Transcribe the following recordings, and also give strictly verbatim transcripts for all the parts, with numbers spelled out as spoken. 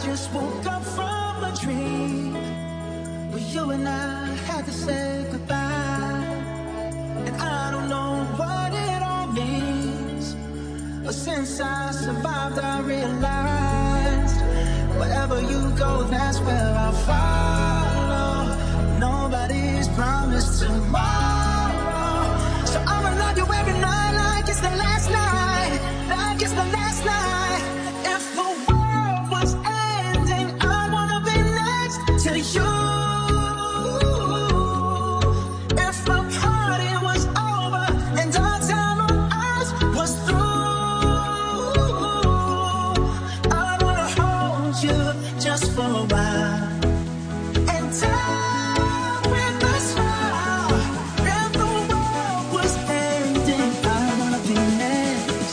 just woke up from a dream where you and I had to say goodbye. And I don't know what it all means, but since I survived I realized wherever you go, that's where I'll follow. Nobody's promised tomorrow, so I'ma love you every night like it's the last night, like it's the last night. If the world was ending, I wanna be next to you. If the party was over and our time on earth was through, I wanna hold you just for a while and die with a smile. If the world was ending, I wanna be next.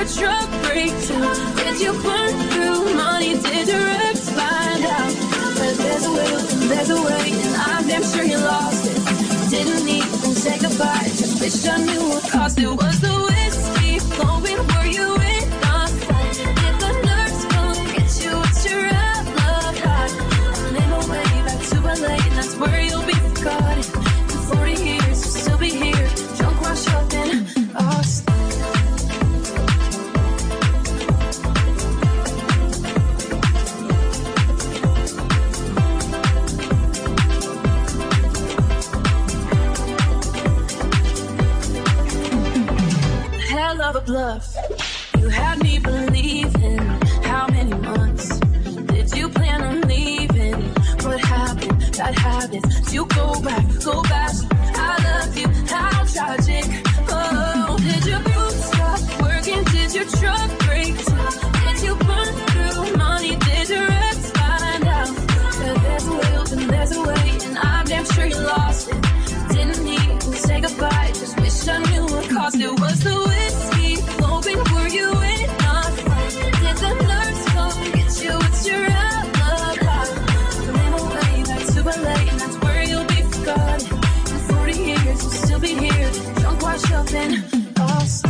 your truck break down? Did you burn through money? Did your ex find out? But there's a will and there's a way, and I'm damn sure you lost it. Didn't even say goodbye, just wish I knew what cost it. Was the whiskey flowing? Were you in a fight? Did the nurse come get you? What's your outlook hot? I'm in my way back to L A, and that's where you'll be forgotten. In forty years, you'll still be here, drunk, washed up in Austin. Of a bluff, you had me believing. How many months did you plan on leaving? What happened? Bad habits. You go back, go back. I love you. How tragic. Oh, did your boot stop working? Did your truck break down? Did you burn through money? Did your ex find out? But there's a will and there's a way, and I'm damn sure you lost it. Didn't even say goodbye, just wish I knew what cost it. Was the whiskey flowing? Were you in a fight? Did the nurse come get you? What's your outlook hot? I'm in my way back to L A, and that's where you'll be forgotten. In forty years, you'll still be here, drunk, washed up in Austin.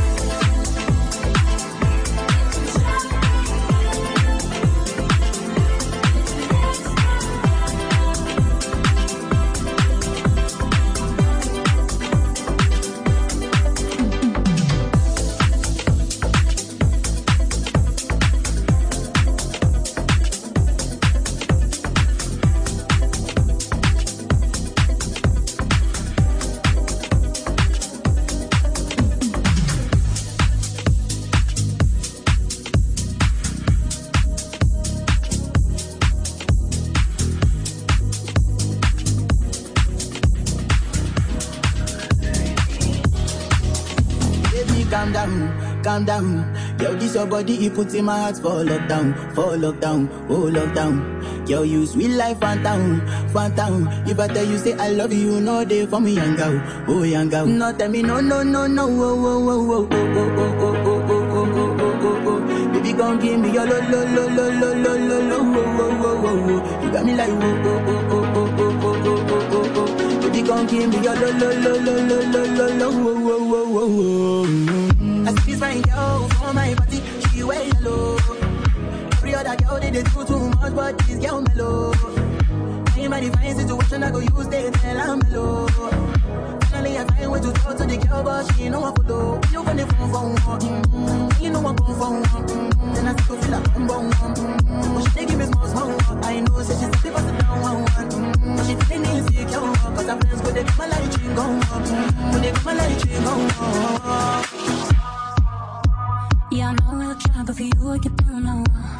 Calm down, yo, this your body, it puts in my heart for lockdown, for lockdown, oh lockdown. Yo, you sweet life, phantom, phantom. If I tell you say I love you, you know they for me young girl, oh young girl. No tell me no, no, no, no, oh, oh, oh, oh, oh, oh, oh, oh, oh, oh, oh, oh, oh, oh. Baby, gon' give me your lo, lo, lo, lo, lo, lo, lo, lo, oh, oh, oh, oh, oh. You got me like oh, oh, oh, oh, oh, oh, oh, oh, oh, oh, oh. Baby, gon' give me your lo, lo, lo, lo, lo, lo, lo, lo, oh, oh, oh, oh, oh. I see this fine girl for my party, she wear yellow. Every other girl they, they do too much, but this girl mellow. In my divine situation, I go use they tell I'm mellow. Finally I find way to talk to the girl, but she ain't no one follow. You gonna phone for one, mm-hmm. You know I'm going for one, mm-hmm. Then I still feel like I'm born one, mm-hmm. But she they give me small, small one. I know, say she's happy, but sit down one, one, mm-hmm. But she feeling insecure, cause her friends go, they come my light, she go, mm-hmm. When they come my light, she go, mm-hmm. Yeah, I know I'll try, but for you I get down now.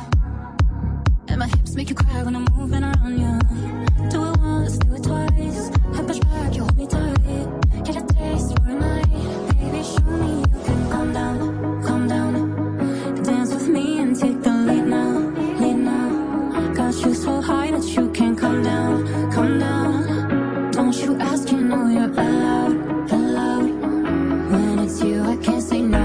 And my hips make you cry when I'm moving around you. Do it once, do it twice. I push back, you hold me tight. Get a taste for a night. Baby, show me you can calm down, calm down. Dance with me and take the lead now, lead now. Got you so high that you can't come down, come down. Don't you ask, you know you're allowed, allowed. When it's you, I can't say no.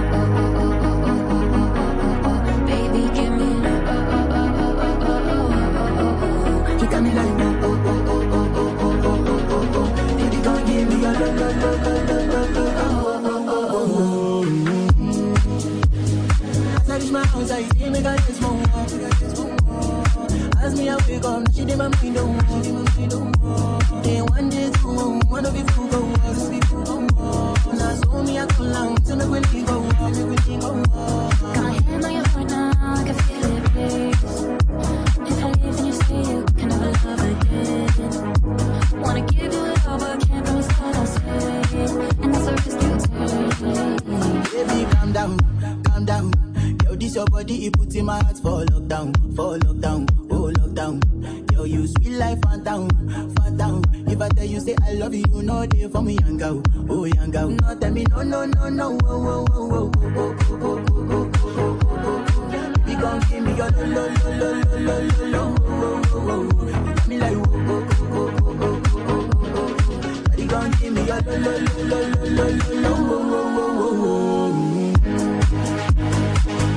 I see me got this more. As me I wake up, she did my mind don't walk. Then one day two, one of you go walk. Now so me I go long, so no will go walk. Got my hand on your heart now, I can feel it race. If I leave and you stay, you can never love again. Wanna give you it all, but can't promise what I'll say. And that's a risk you take. Baby, calm down, calm down. This your body, it puts in my heart for lockdown, for lockdown, oh lockdown. Yo, you sweet life, phantom, phantom. If I tell you say I love you, you know they for me young girl, oh young girl. No tell me no, no, no, no, oh, oh, oh, oh, oh, oh, oh, oh, oh, oh, oh. Baby, gon' give me your lo, lo, lo, lo, lo, lo, lo, oh, oh, oh, oh. You got me like oh, oh, oh, oh, oh, oh, oh, oh. Baby, gon' give me your lo, lo, lo, lo, lo, lo, lo, oh, oh, oh, oh, oh.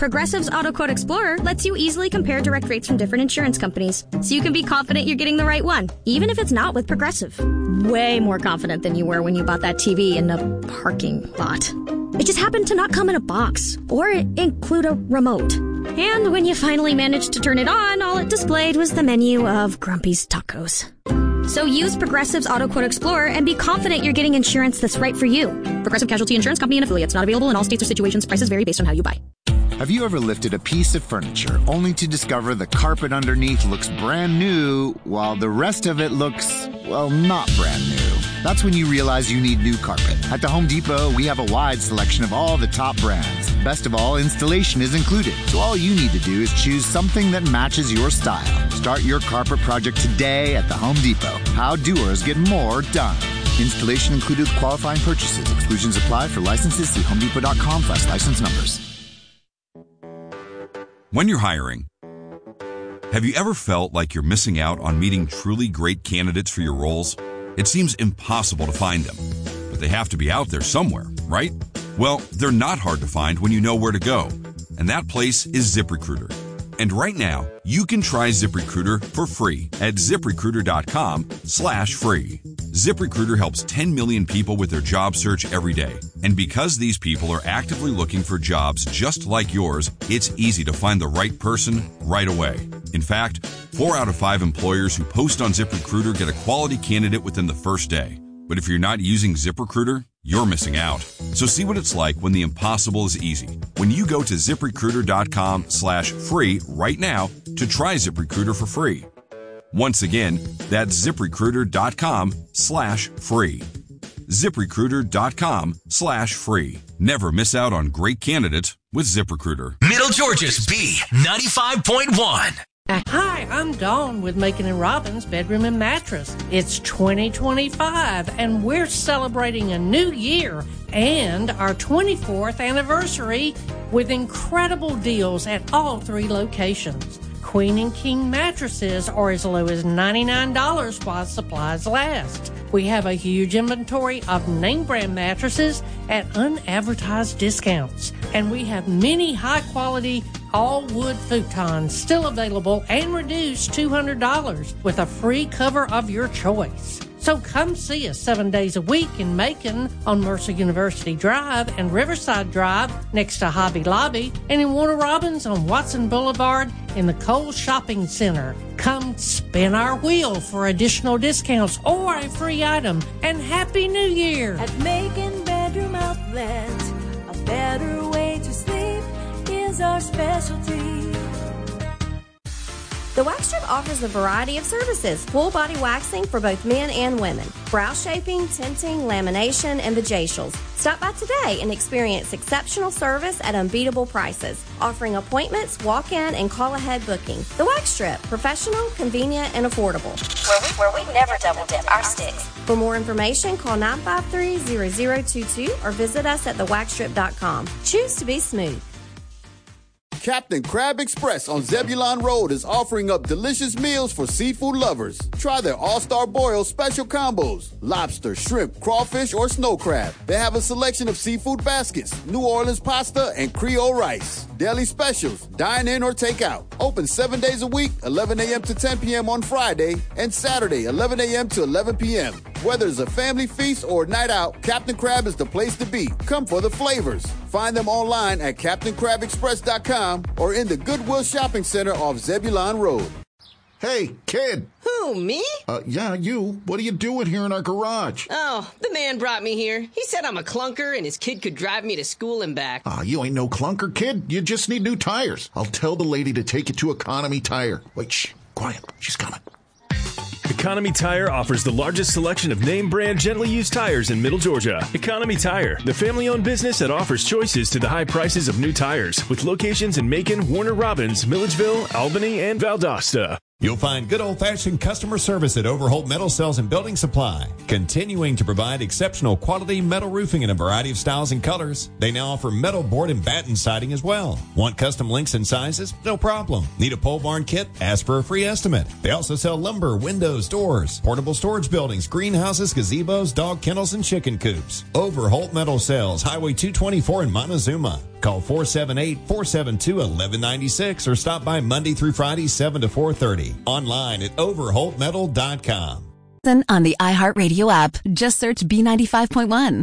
Progressive's AutoQuote Explorer lets you easily compare direct rates from different insurance companies, so you can be confident you're getting the right one, even if it's not with Progressive. Way more confident than you were when you bought that T V in a parking lot. It just happened to not come in a box or include a remote. And when you finally managed to turn it on, all it displayed was the menu of Grumpy's Tacos. So use Progressive's AutoQuote Explorer and be confident you're getting insurance that's right for you. Progressive Casualty Insurance Company and affiliates. Not available in all states or situations. Prices vary based on how you buy. Have you ever lifted a piece of furniture only to discover the carpet underneath looks brand new while the rest of it looks, well, not brand new? That's when you realize you need new carpet. At the Home Depot, we have a wide selection of all the top brands. Best of all, installation is included. So all you need to do is choose something that matches your style. Start your carpet project today at the Home Depot. How doers get more done. Installation included with qualifying purchases. Exclusions apply. For licenses, see homedepot dot com slash license numbers. When you're hiring, have you ever felt like you're missing out on meeting truly great candidates for your roles? It seems impossible to find them, but they have to be out there somewhere, right? Well, they're not hard to find when you know where to go, and that place is ZipRecruiter. And right now, you can try ZipRecruiter for free at ZipRecruiter.com slash free. ZipRecruiter helps ten million people with their job search every day. And because these people are actively looking for jobs just like yours, it's easy to find the right person right away. In fact, four out of five employers who post on ZipRecruiter get a quality candidate within the first day. But if you're not using ZipRecruiter, you're missing out. So see what it's like when the impossible is easy. When you go to ZipRecruiter.com slash free right now to try ZipRecruiter for free. Once again, that's ZipRecruiter.com slash free. ZipRecruiter.com slash free. Never miss out on great candidates with ZipRecruiter. Middle Georgia's B ninety-five point one. Hi, I'm Dawn with Macon and Robbins Bedroom and Mattress. It's twenty twenty-five and we're celebrating a new year and our twenty-fourth anniversary with incredible deals at all three locations. Queen and King mattresses are as low as ninety-nine dollars while supplies last. We have a huge inventory of name brand mattresses at unadvertised discounts. And we have many high quality all wood futons still available and reduced two hundred dollars with a free cover of your choice. So come see us seven days a week in Macon on Mercer University Drive and Riverside Drive next to Hobby Lobby, and in Warner Robins on Watson Boulevard in the Kohl's Shopping Center. Come spin our wheel for additional discounts or a free item, and Happy New Year! At Macon Bedroom Outlet, a better way to sleep is our specialty. The Wax Strip offers a variety of services, full body waxing for both men and women, brow shaping, tinting, lamination, and vajacials. Stop by today and experience exceptional service at unbeatable prices, offering appointments, walk-in, and call-ahead booking. The Wax Strip, professional, convenient, and affordable. Where we, where we never double dip our sticks. For more information, call nine five three, zero zero two two or visit us at the wax strip dot com. Choose to be smooth. Captain Crab Express on Zebulon Road is offering up delicious meals for seafood lovers. Try their All-Star Boil special combos. Lobster, shrimp, crawfish, or snow crab. They have a selection of seafood baskets, New Orleans pasta, and Creole rice. Daily specials, dine in or take out. Open seven days a week, eleven a.m. to ten p.m. on Friday, and Saturday, eleven a.m. to eleven p.m. Whether it's a family feast or night out, Captain Crab is the place to be. Come for the flavors. Find them online at captain crab express dot com or in the Goodwill Shopping Center off Zebulon Road. Hey, kid. Who, me? Uh, yeah, you. What are you doing here in our garage? Oh, the man brought me here. He said I'm a clunker and his kid could drive me to school and back. Ah, uh, you ain't no clunker, kid. You just need new tires. I'll tell the lady to take you to Economy Tire. Wait, shh. Quiet. She's coming. Economy Tire offers the largest selection of name brand gently used tires in Middle Georgia. Economy Tire, the family-owned business that offers choices to the high prices of new tires, with locations in Macon, Warner Robins, Milledgeville, Albany, and Valdosta. You'll find good old-fashioned customer service at Overholt Metal Sales and Building Supply, continuing to provide exceptional quality metal roofing in a variety of styles and colors. They now offer metal board and batten siding as well. Want custom links and sizes? No problem. Need a pole barn kit? Ask for a free estimate. They also sell lumber, windows, doors, portable storage buildings, greenhouses, gazebos, dog kennels, and chicken coops. Overholt Metal Sales, Highway two twenty-four in Montezuma. Call four seven eight, four seven two, one one nine six or stop by Monday through Friday, seven to four thirty. Online at overholt metal dot com. On the iHeartRadio app, just search B ninety-five point one.